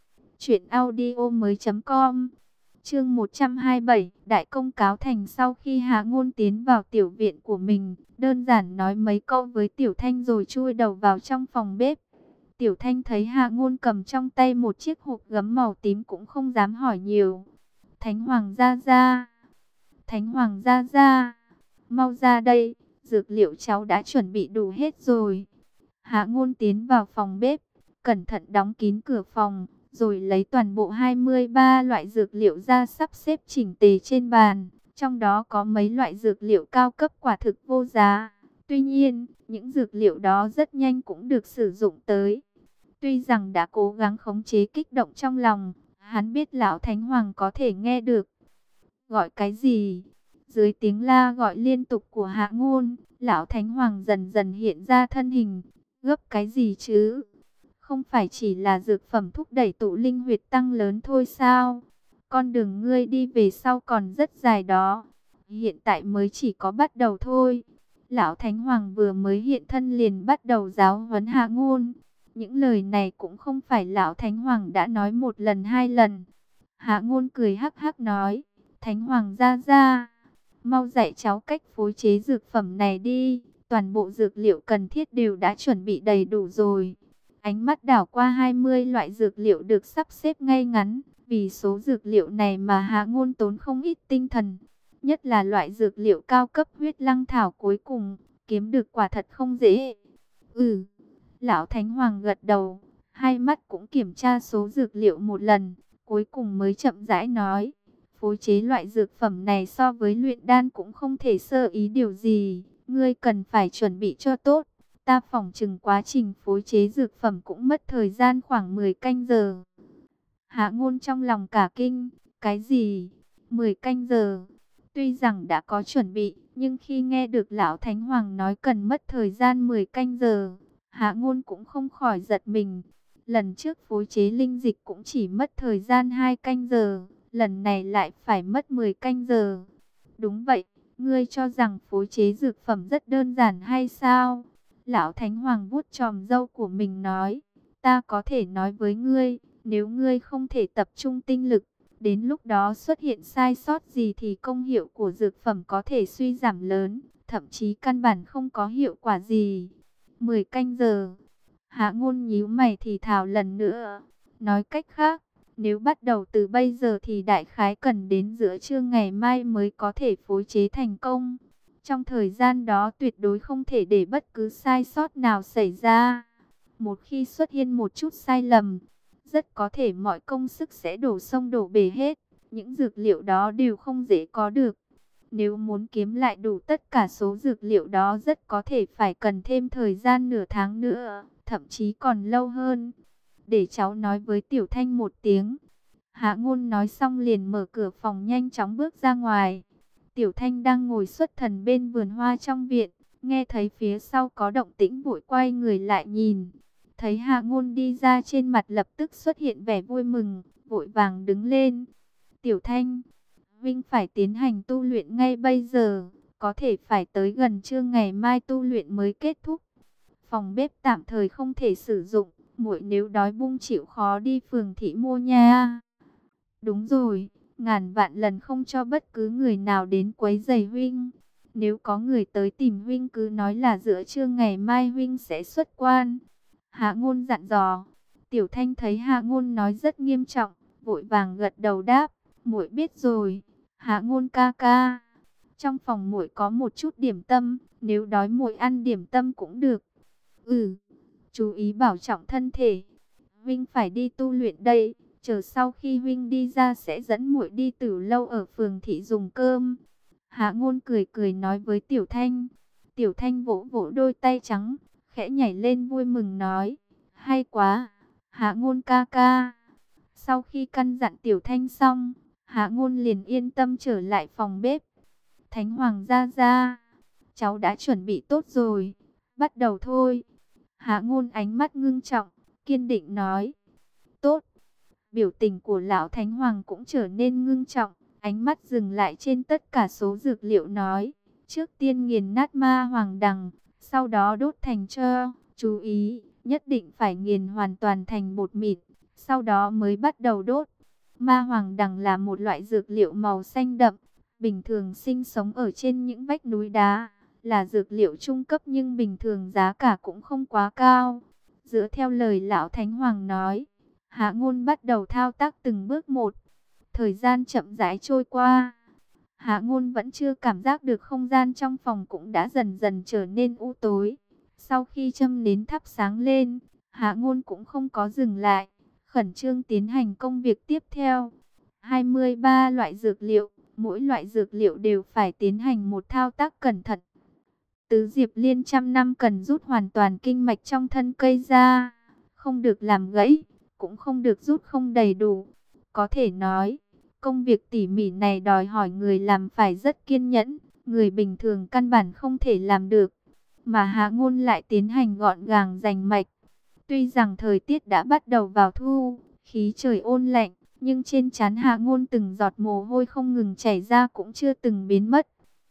truyệnaudiomoi.com. Chương 127, đại công cáo thành. Sau khi Hạ Ngôn tiến vào tiểu viện của mình, đơn giản nói mấy câu với Tiểu Thanh rồi chui đầu vào trong phòng bếp. Tiểu Thanh thấy Hạ Ngôn cầm trong tay một chiếc hộp gấm màu tím cũng không dám hỏi nhiều. Thánh Hoàng gia gia, Thánh Hoàng gia gia, mau ra đây, dược liệu cháu đã chuẩn bị đủ hết rồi. Hạ Ngôn tiến vào phòng bếp, cẩn thận đóng kín cửa phòng, rồi lấy toàn bộ 23 loại dược liệu ra sắp xếp chỉnh tề trên bàn. Trong đó có mấy loại dược liệu cao cấp quả thực vô giá. Tuy nhiên, những dược liệu đó rất nhanh cũng được sử dụng tới. Tuy rằng đã cố gắng khống chế kích động trong lòng, hắn biết lão Thánh Hoàng có thể nghe được. Gọi cái gì? Dưới tiếng la gọi liên tục của Hạ Ngôn, lão Thánh Hoàng dần dần hiện ra thân hình. Gấp cái gì chứ? Không phải chỉ là dược phẩm thúc đẩy tụ linh huyệt tăng lớn thôi sao? Con đường ngươi đi về sau còn rất dài đó. Hiện tại mới chỉ có bắt đầu thôi. Lão Thánh Hoàng vừa mới hiện thân liền bắt đầu giáo huấn Hạ Ngôn. Những lời này cũng không phải lão Thánh Hoàng đã nói một lần hai lần. Hạ Ngôn cười hắc hắc nói, Thánh Hoàng gia gia, mau dạy cháu cách phối chế dược phẩm này đi. Toàn bộ dược liệu cần thiết đều đã chuẩn bị đầy đủ rồi. Ánh mắt đảo qua 20 loại dược liệu được sắp xếp ngay ngắn. Vì số dược liệu này mà Hạ Ngôn tốn không ít tinh thần. Nhất là loại dược liệu cao cấp huyết lăng thảo cuối cùng, kiếm được quả thật không dễ. Lão Thánh Hoàng gật đầu, hai mắt cũng kiểm tra số dược liệu một lần, cuối cùng mới chậm rãi nói, phối chế loại dược phẩm này so với luyện đan cũng không thể sơ ý điều gì, ngươi cần phải chuẩn bị cho tốt. Ta phỏng chừng quá trình phối chế dược phẩm cũng mất thời gian khoảng 10 canh giờ. Hạ Ngôn trong lòng cả kinh, cái gì? 10 canh giờ? Tuy rằng đã có chuẩn bị, nhưng khi nghe được lão Thánh Hoàng nói cần mất thời gian 10 canh giờ, Hạ Ngôn cũng không khỏi giật mình. Lần trước phối chế linh dịch cũng chỉ mất thời gian 2 canh giờ, lần này lại phải mất 10 canh giờ. Đúng vậy, ngươi cho rằng phối chế dược phẩm rất đơn giản hay sao? Lão Thánh Hoàng vuốt chòm râu của mình nói, ta có thể nói với ngươi, nếu ngươi không thể tập trung tinh lực, đến lúc đó xuất hiện sai sót gì thì công hiệu của dược phẩm có thể suy giảm lớn, thậm chí căn bản không có hiệu quả gì. 10 canh giờ. Hạ Ngôn nhíu mày thì thào lần nữa. Nói cách khác, nếu bắt đầu từ bây giờ thì đại khái cần đến giữa trưa ngày mai mới có thể phối chế thành công. Trong thời gian đó tuyệt đối không thể để bất cứ sai sót nào xảy ra. Một khi xuất hiện một chút sai lầm, rất có thể mọi công sức sẽ đổ sông đổ bể hết. Những dược liệu đó đều không dễ có được. Nếu muốn kiếm lại đủ tất cả số dược liệu đó rất có thể phải cần thêm thời gian nửa tháng nữa, thậm chí còn lâu hơn. Để cháu nói với Tiểu Thanh một tiếng. Hạ Ngôn nói xong liền mở cửa phòng nhanh chóng bước ra ngoài. Tiểu Thanh đang ngồi xuất thần bên vườn hoa trong viện, nghe thấy phía sau có động tĩnh vội quay người lại nhìn. Thấy Hạ Ngôn đi ra trên mặt lập tức xuất hiện vẻ vui mừng, vội vàng đứng lên. Tiểu Thanh, Vinh phải tiến hành tu luyện ngay bây giờ, có thể phải tới gần trưa ngày mai tu luyện mới kết thúc. Phòng bếp tạm thời không thể sử dụng, muội nếu đói bụng chịu khó đi phường thị mua nha. Đúng rồi, ngàn vạn lần không cho bất cứ người nào đến quấy rầy huynh. Nếu có người tới tìm huynh cứ nói là giữa trưa ngày mai huynh sẽ xuất quan. Hạ Ngôn dặn dò. Tiểu Thanh thấy Hạ Ngôn nói rất nghiêm trọng, vội vàng gật đầu đáp, muội biết rồi. Hạ Ngôn ca ca, trong phòng muội có một chút điểm tâm, nếu đói muội ăn điểm tâm cũng được. Chú ý bảo trọng thân thể. Huynh phải đi tu luyện đây, chờ sau khi huynh đi ra sẽ dẫn muội đi Tử lâu ở phường thị dùng cơm. Hạ Ngôn cười cười nói với Tiểu Thanh. Tiểu Thanh vỗ vỗ đôi tay trắng, khẽ nhảy lên vui mừng nói, hay quá, Hạ Ngôn ca ca. Sau khi căn dặn Tiểu Thanh xong, Hạ Ngôn liền yên tâm trở lại phòng bếp. Thánh Hoàng gia gia, cháu đã chuẩn bị tốt rồi, bắt đầu thôi. Hạ Ngôn ánh mắt ngưng trọng, kiên định nói, tốt. Biểu tình của lão Thánh Hoàng cũng trở nên ngưng trọng, ánh mắt dừng lại trên tất cả số dược liệu nói, trước tiên nghiền nát ma hoàng đằng, sau đó đốt thành tro, chú ý, nhất định phải nghiền hoàn toàn thành bột mịn, sau đó mới bắt đầu đốt. Ma hoàng đằng là một loại dược liệu màu xanh đậm, bình thường sinh sống ở trên những vách núi đá, là dược liệu trung cấp nhưng bình thường giá cả cũng không quá cao. Dựa theo lời lão Thánh Hoàng nói, Hạ Ngôn bắt đầu thao tác từng bước một. Thời gian chậm rãi trôi qua. Hạ Ngôn vẫn chưa cảm giác được không gian trong phòng cũng đã dần dần trở nên u tối. Sau khi châm nến thắp sáng lên, Hạ Ngôn cũng không có dừng lại, khẩn trương tiến hành công việc tiếp theo. 23 loại dược liệu, mỗi loại dược liệu đều phải tiến hành một thao tác cẩn thận. Tứ Diệp Liên trăm năm cần rút hoàn toàn kinh mạch trong thân cây ra, không được làm gãy, cũng không được rút không đầy đủ. Có thể nói, công việc tỉ mỉ này đòi hỏi người làm phải rất kiên nhẫn, người bình thường căn bản không thể làm được. Mà Hạ Ngôn lại tiến hành gọn gàng rành mạch. Tuy rằng thời tiết đã bắt đầu vào thu, khí trời ôn lạnh, nhưng trên trán Hạ Ngôn từng giọt mồ hôi không ngừng chảy ra cũng chưa từng biến mất.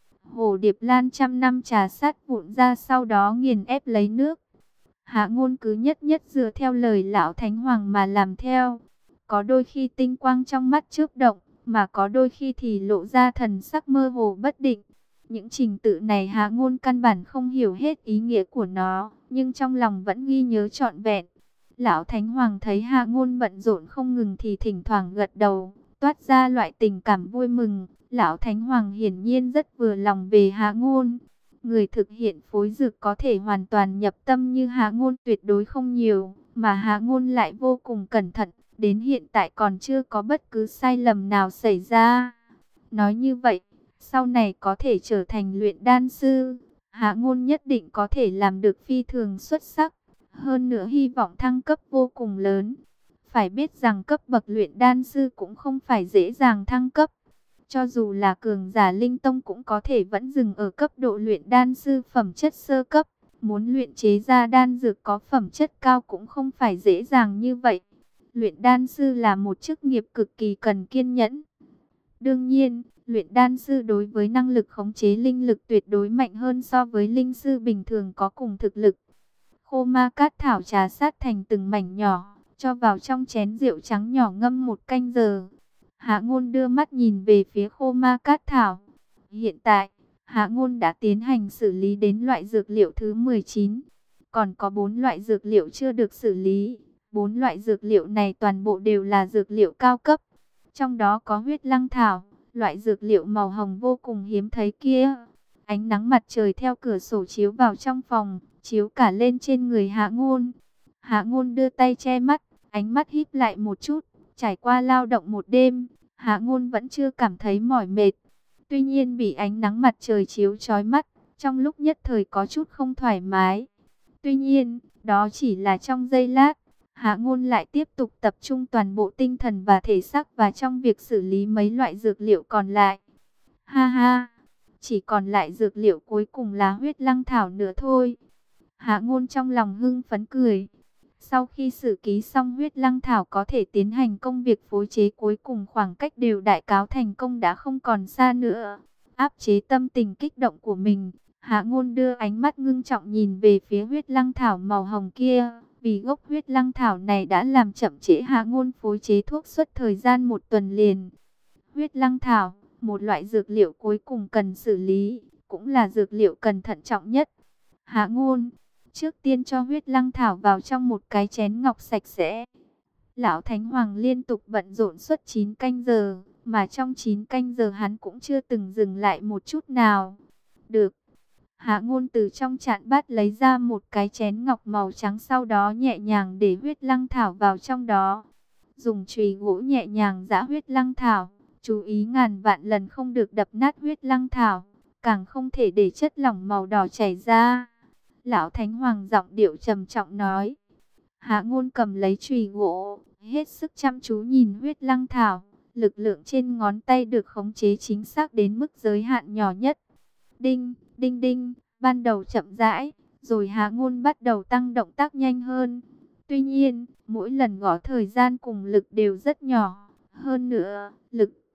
Hồ điệp lan trăm năm trà sát vụn ra, sau đó nghiền ép lấy nước. Hạ Ngôn cứ nhất nhất dựa theo lời lão Thánh Hoàng mà làm theo. Có đôi khi tinh quang trong mắt chớp động, mà có đôi khi thì lộ ra thần sắc mơ hồ bất định. Những trình tự này Hạ Ngôn căn bản không hiểu hết ý nghĩa của nó, nhưng trong lòng vẫn ghi nhớ trọn vẹn. Lão Thánh Hoàng thấy Hạ Ngôn bận rộn không ngừng thì thỉnh thoảng gật đầu, toát ra loại tình cảm vui mừng. Lão Thánh Hoàng hiển nhiên rất vừa lòng về Hạ Ngôn. Người thực hiện phối dược có thể hoàn toàn nhập tâm như Hạ Ngôn tuyệt đối không nhiều, mà Hạ Ngôn lại vô cùng cẩn thận, đến hiện tại còn chưa có bất cứ sai lầm nào xảy ra. Nói như vậy, sau này có thể trở thành luyện đan sư, Hạ Ngôn nhất định có thể làm được phi thường xuất sắc. Hơn nữa hy vọng thăng cấp vô cùng lớn. Phải biết rằng cấp bậc luyện đan sư cũng không phải dễ dàng thăng cấp. Cho dù là cường giả linh tông cũng có thể vẫn dừng ở cấp độ luyện đan sư phẩm chất sơ cấp. Muốn luyện chế ra đan dược có phẩm chất cao cũng không phải dễ dàng như vậy. Luyện đan sư là một chức nghiệp cực kỳ cần kiên nhẫn. Đương nhiên, luyện đan sư đối với năng lực khống chế linh lực tuyệt đối mạnh hơn so với linh sư bình thường có cùng thực lực. Khô ma cát thảo trà sát thành từng mảnh nhỏ, cho vào trong chén rượu trắng nhỏ ngâm 1 canh giờ. Hạ Ngôn đưa mắt nhìn về phía khô ma cát thảo. Hiện tại, Hạ Ngôn đã tiến hành xử lý đến loại dược liệu thứ 19. Còn có 4 loại dược liệu chưa được xử lý. 4 loại dược liệu này toàn bộ đều là dược liệu cao cấp. Trong đó có huyết lăng thảo, loại dược liệu màu hồng vô cùng hiếm thấy kia. Ánh nắng mặt trời theo cửa sổ chiếu vào trong phòng, chiếu cả lên trên người Hạ Ngôn. Hạ Ngôn đưa tay che mắt, ánh mắt híp lại một chút. Trải qua lao động một đêm, Hạ Ngôn vẫn chưa cảm thấy mỏi mệt. Tuy nhiên bị ánh nắng mặt trời chiếu chói mắt, trong lúc nhất thời có chút không thoải mái. Tuy nhiên, đó chỉ là trong giây lát. Hạ Ngôn lại tiếp tục tập trung toàn bộ tinh thần và thể xác và trong việc xử lý mấy loại dược liệu còn lại. Ha ha, chỉ còn lại dược liệu cuối cùng là huyết lăng thảo nữa thôi. Hạ Ngôn trong lòng hưng phấn cười. Sau khi xử ký xong huyết lăng thảo có thể tiến hành công việc phối chế cuối cùng, khoảng cách đều đại cáo thành công đã không còn xa nữa. Áp chế tâm tình kích động của mình, Hạ Ngôn đưa ánh mắt ngưng trọng nhìn về phía huyết lăng thảo màu hồng kia. Vì gốc huyết lăng thảo này đã làm chậm trễ Hạ Ngôn phối chế thuốc suốt thời gian 1 tuần liền. Huyết lăng thảo, một loại dược liệu cuối cùng cần xử lý, cũng là dược liệu cần thận trọng nhất. Hạ Ngôn, trước tiên cho huyết lăng thảo vào trong một cái chén ngọc sạch sẽ. Lão Thánh Hoàng liên tục bận rộn suốt 9 canh giờ, mà trong 9 canh giờ hắn cũng chưa từng dừng lại một chút nào. Được. Hạ Ngôn từ trong chạn bát lấy ra một cái chén ngọc màu trắng, sau đó nhẹ nhàng để huyết lăng thảo vào trong đó. Dùng chùy gỗ nhẹ nhàng giã huyết lăng thảo, chú ý ngàn vạn lần không được đập nát huyết lăng thảo, càng không thể để chất lỏng màu đỏ chảy ra. Lão Thánh Hoàng giọng điệu trầm trọng nói. Hạ Ngôn cầm lấy chùy gỗ, hết sức chăm chú nhìn huyết lăng thảo. Lực lượng trên ngón tay được khống chế chính xác đến mức giới hạn nhỏ nhất. Đinh, đinh đinh, ban đầu chậm rãi, rồi Hạ Ngôn bắt đầu tăng động tác nhanh hơn. Tuy nhiên, mỗi lần gõ thời gian cùng lực đều rất nhỏ. Hơn nữa, lực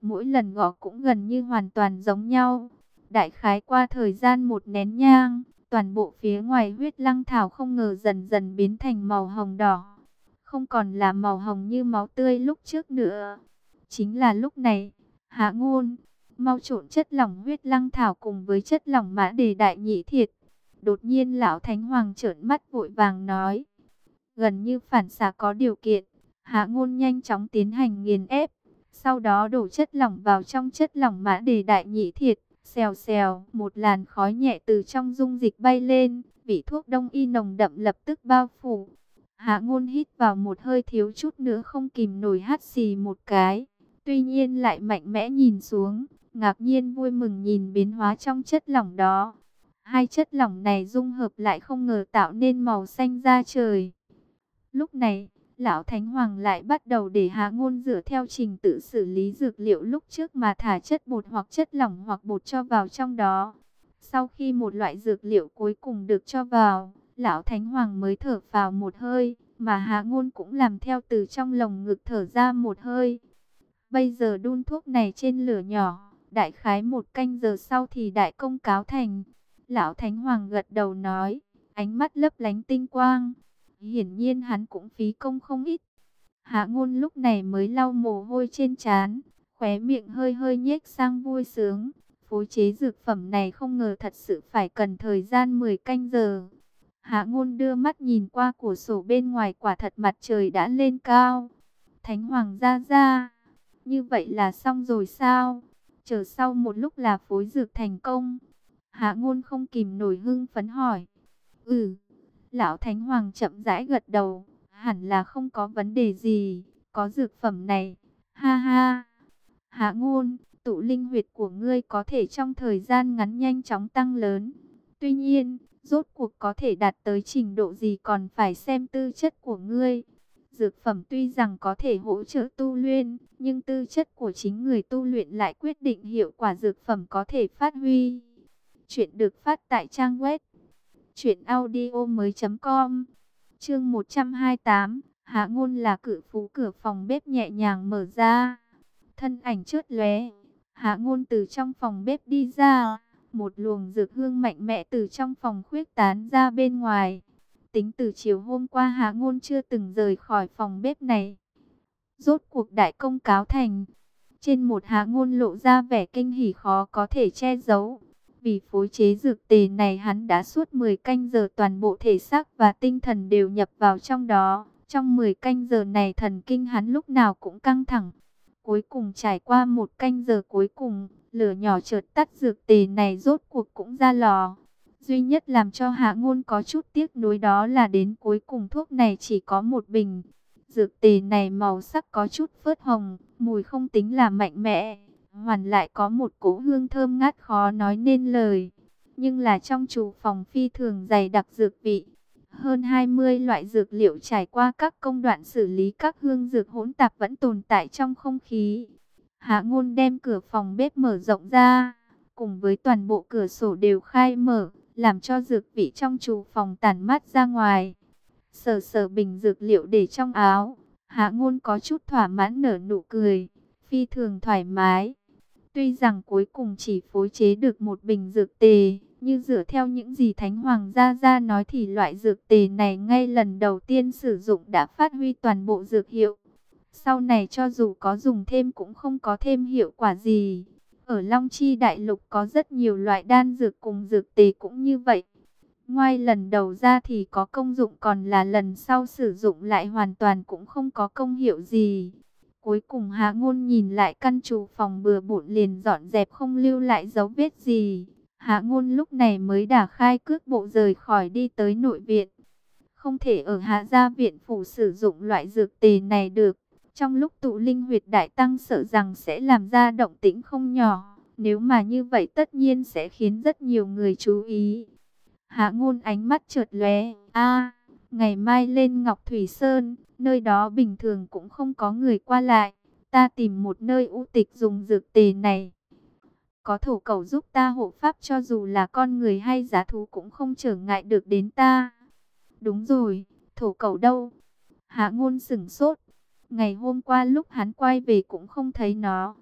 mỗi lần gõ cũng gần như hoàn toàn giống nhau. Đại khái qua thời gian một nén nhang, toàn bộ phía ngoài huyết lăng thảo không ngờ dần dần biến thành màu hồng đỏ. Không còn là màu hồng như máu tươi lúc trước nữa. Chính là lúc này, Hạ Ngôn mau trộn chất lỏng huyết lăng thảo cùng với chất lỏng mã đề đại nhị thiệt. Đột nhiên lão Thánh Hoàng trợn mắt vội vàng nói. Gần như phản xạ có điều kiện, Hạ Ngôn nhanh chóng tiến hành nghiền ép. Sau đó đổ chất lỏng vào trong chất lỏng mã đề đại nhị thiệt. Xèo xèo, một làn khói nhẹ từ trong dung dịch bay lên. Vị thuốc đông y nồng đậm lập tức bao phủ. Hạ Ngôn hít vào một hơi thiếu chút nữa không kìm nổi hắt xì một cái. Tuy nhiên lại mạnh mẽ nhìn xuống, ngạc nhiên vui mừng nhìn biến hóa trong chất lỏng đó. Hai chất lỏng này dung hợp lại không ngờ tạo nên màu xanh da trời. Lúc này, lão Thánh Hoàng lại bắt đầu để Hạ Ngôn dựa theo trình tự xử lý dược liệu lúc trước mà thả chất bột hoặc chất lỏng hoặc bột cho vào trong đó. Sau khi một loại dược liệu cuối cùng được cho vào, lão Thánh Hoàng mới thở phào một hơi, mà Hạ Ngôn cũng làm theo từ trong lồng ngực thở ra một hơi. Bây giờ đun thuốc này trên lửa nhỏ, đại khái 1 canh giờ sau thì đại công cáo thành. Lão Thánh Hoàng gật đầu nói, ánh mắt lấp lánh tinh quang. Hiển nhiên hắn cũng phí công không ít. Hạ Ngôn lúc này mới lau mồ hôi trên trán, khóe miệng hơi hơi nhếch sang vui sướng. Phối chế dược phẩm này không ngờ thật sự phải cần thời gian 10 canh giờ. Hạ Ngôn đưa mắt nhìn qua cửa sổ bên ngoài, quả thật mặt trời đã lên cao. Thánh Hoàng ra, như vậy là xong rồi sao? Chờ sau một lúc là phối dược thành công. Hạ Ngôn không kìm nổi hưng phấn hỏi. Lão Thánh Hoàng chậm rãi gật đầu, hẳn là không có vấn đề gì, có dược phẩm này. Ha ha. Hạ Ngôn, tụ linh huyệt của ngươi có thể trong thời gian ngắn nhanh chóng tăng lớn. Tuy nhiên, rốt cuộc có thể đạt tới trình độ gì còn phải xem tư chất của ngươi. Dược phẩm tuy rằng có thể hỗ trợ tu luyện, nhưng tư chất của chính người tu luyện lại quyết định hiệu quả dược phẩm có thể phát huy. Chuyện được phát tại trang web truyệnaudiomoi.com. Chương 128, Hạ Ngôn là cự phú. Cửa phòng bếp nhẹ nhàng mở ra. Thân ảnh chớp lóe, Hạ Ngôn từ trong phòng bếp đi ra, một luồng dược hương mạnh mẽ từ trong phòng khuếch tán ra bên ngoài. Tính từ chiều hôm qua Hạ Ngôn chưa từng rời khỏi phòng bếp này. Rốt cuộc đại công cáo thành. Trên một Hạ Ngôn lộ ra vẻ kinh hỉ khó có thể che giấu. Vì phối chế dược tề này hắn đã suốt 10 canh giờ toàn bộ thể xác và tinh thần đều nhập vào trong đó. Trong 10 canh giờ này thần kinh hắn lúc nào cũng căng thẳng. Cuối cùng trải qua 1 canh giờ cuối cùng, lửa nhỏ chợt tắt, dược tề này rốt cuộc cũng ra lò. Duy nhất làm cho Hạ Ngôn có chút tiếc nuối đó là đến cuối cùng thuốc này chỉ có 1 bình. Dược tề này màu sắc có chút phớt hồng, mùi không tính là mạnh mẽ, hoàn lại có một cỗ hương thơm ngát khó nói nên lời. Nhưng là trong trù phòng phi thường dày đặc dược vị. Hơn 20 loại dược liệu trải qua các công đoạn xử lý, các hương dược hỗn tạp vẫn tồn tại trong không khí. Hạ Ngôn đem cửa phòng bếp mở rộng ra, cùng với toàn bộ cửa sổ đều khai mở, làm cho dược vị trong trù phòng tản mát ra ngoài. Sờ sờ bình dược liệu để trong áo, Hạ Ngôn có chút thỏa mãn nở nụ cười, phi thường thoải mái. Tuy rằng cuối cùng chỉ phối chế được 1 bình dược tề, như dựa theo những gì Thánh Hoàng gia nói thì loại dược tề này ngay lần đầu tiên sử dụng đã phát huy toàn bộ dược hiệu. Sau này cho dù có dùng thêm cũng không có thêm hiệu quả gì. Ở Long Chi Đại Lục có rất nhiều loại đan dược cùng dược tề cũng như vậy. Ngoài lần đầu ra thì có công dụng, còn là lần sau sử dụng lại hoàn toàn cũng không có công hiệu gì. Cuối cùng Hạ Ngôn nhìn lại căn trù phòng bừa bộn liền dọn dẹp không lưu lại dấu vết gì. Hạ Ngôn lúc này mới đả khai cước bộ rời khỏi đi tới nội viện. Không thể ở Hạ gia viện phủ sử dụng loại dược tề này được. Trong lúc tụ linh huyệt đại tăng sợ rằng sẽ làm ra động tĩnh không nhỏ. Nếu mà như vậy tất nhiên sẽ khiến rất nhiều người chú ý. Hạ Ngôn ánh mắt chợt lóe, ngày mai lên Ngọc Thủy Sơn, nơi đó bình thường cũng không có người qua lại. Ta tìm một nơi u tịch dùng dược tề này. Có thổ cẩu giúp ta hộ pháp, cho dù là con người hay giá thú cũng không trở ngại được đến ta. Đúng rồi, thổ cẩu đâu? Hạ Ngôn sửng sốt. Ngày hôm qua lúc hắn quay về cũng không thấy nó.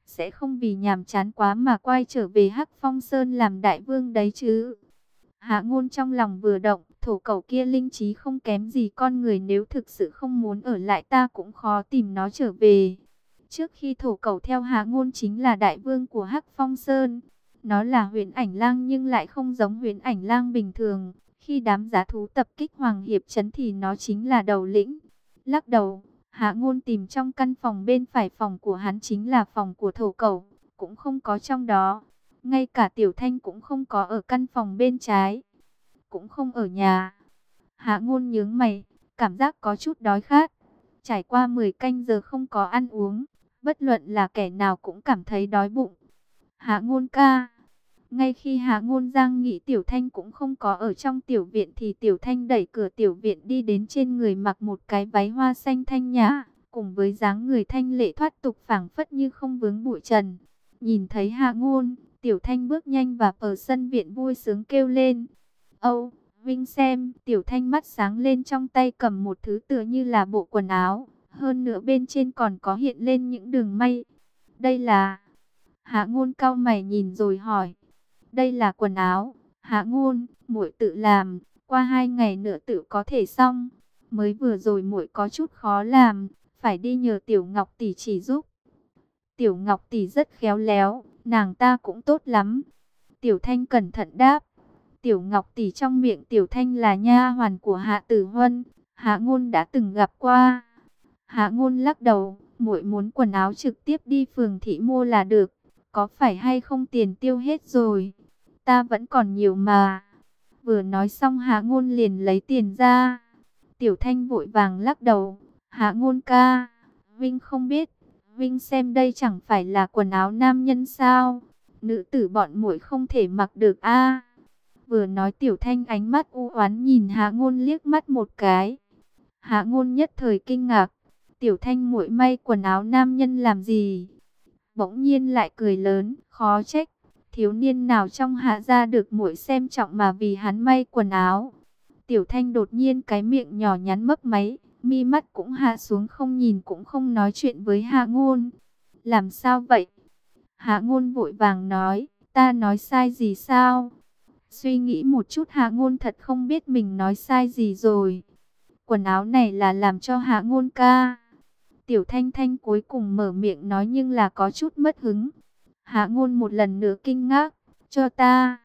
sẽ không vì nhàm chán quá mà quay trở về Hắc Phong Sơn làm đại vương đấy chứ. Hạ Ngôn trong lòng vừa động, thổ cẩu kia linh trí không kém gì con người, nếu thực sự không muốn ở lại ta cũng khó tìm nó trở về. Trước khi thổ cẩu theo Hạ Ngôn chính là đại vương của Hắc Phong Sơn. Nó là Huyền Ảnh Lang nhưng lại không giống Huyền Ảnh Lang bình thường. Khi đám giá thú tập kích Hoàng Hiệp Trấn thì nó chính là đầu lĩnh. Lắc đầu, Hạ Ngôn tìm trong căn phòng bên phải, phòng của hắn chính là phòng của thổ cẩu, cũng không có trong đó. Ngay cả Tiểu Thanh cũng không có ở căn phòng bên trái, cũng không ở nhà. Hạ Ngôn nhướng mày, cảm giác có chút đói khát. Trải qua 10 canh giờ không có ăn uống, bất luận là kẻ nào cũng cảm thấy đói bụng. Hạ Ngôn ca. Ngay khi Hạ Ngôn đang nghĩ Tiểu Thanh cũng không có ở trong tiểu viện thì Tiểu Thanh đẩy cửa tiểu viện đi đến, trên người mặc một cái váy hoa xanh thanh nhã, cùng với dáng người thanh lệ thoát tục phảng phất như không vướng bụi trần. Nhìn thấy Hạ Ngôn, Tiểu Thanh bước nhanh vào ở sân viện vui sướng kêu lên. Âu, Vinh xem, Tiểu Thanh mắt sáng lên, trong tay cầm một thứ tựa như là bộ quần áo. Hơn nữa bên trên còn có hiện lên những đường may. Đây là... Hạ Ngôn cau mày nhìn rồi hỏi. Đây là quần áo, Hạ Ngôn, muội tự làm, qua 2 ngày nữa tự có thể xong. Mới vừa rồi muội có chút khó làm, phải đi nhờ Tiểu Ngọc tỷ chỉ giúp. Tiểu Ngọc tỷ rất khéo léo, nàng ta cũng tốt lắm. Tiểu Thanh cẩn thận đáp. Tiểu Ngọc tỷ trong miệng Tiểu Thanh là nha hoàn của Hạ Tử Huân, Hạ Ngôn đã từng gặp qua. Hạ Ngôn lắc đầu, muội muốn quần áo trực tiếp đi phường thị mua là được, có phải hay không tiền tiêu hết rồi? Ta vẫn còn nhiều mà. Vừa nói xong Hạ Ngôn liền lấy tiền ra. Tiểu Thanh vội vàng lắc đầu. Hạ Ngôn ca, Vinh không biết. Vinh xem đây chẳng phải là quần áo nam nhân sao? Nữ tử bọn muội không thể mặc được a. Vừa nói Tiểu Thanh ánh mắt u oán nhìn Hạ Ngôn liếc mắt một cái. Hạ Ngôn nhất thời kinh ngạc. Tiểu Thanh muội may quần áo nam nhân làm gì? Bỗng nhiên lại cười lớn, khó trách thiếu niên nào trong Hạ gia được muội xem trọng mà vì hắn may quần áo. Tiểu Thanh đột nhiên cái miệng nhỏ nhắn mấp máy, mi mắt cũng hạ xuống, không nhìn cũng không nói chuyện với Hạ Ngôn. Làm sao vậy? Hạ Ngôn vội vàng nói, ta nói sai gì sao? Suy nghĩ một chút Hạ Ngôn thật không biết mình nói sai gì rồi. Quần áo này là làm cho Hạ Ngôn ca. Tiểu Thanh Thanh cuối cùng mở miệng nói nhưng là có chút mất hứng. Hạ Ngôn một lần nữa kinh ngạc, cho ta.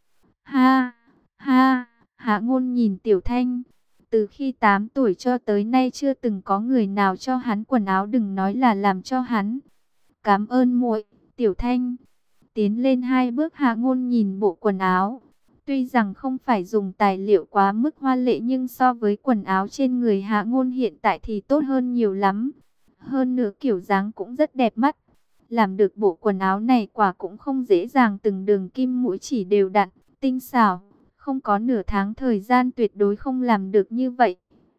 Ha, ha, Hạ Ngôn nhìn Tiểu Thanh. Từ khi 8 tuổi cho tới nay chưa từng có người nào cho hắn quần áo, đừng nói là làm cho hắn. Cảm ơn muội, Tiểu Thanh. Tiến lên 2 bước Hạ Ngôn nhìn bộ quần áo. Tuy rằng không phải dùng tài liệu quá mức hoa lệ nhưng so với quần áo trên người Hạ Ngôn hiện tại thì tốt hơn nhiều lắm. Hơn nữa kiểu dáng cũng rất đẹp mắt. Làm được bộ quần áo này quả cũng không dễ dàng, từng đường kim mũi chỉ đều đặn, tinh xảo. Không có nửa tháng thời gian tuyệt đối không làm được như vậy.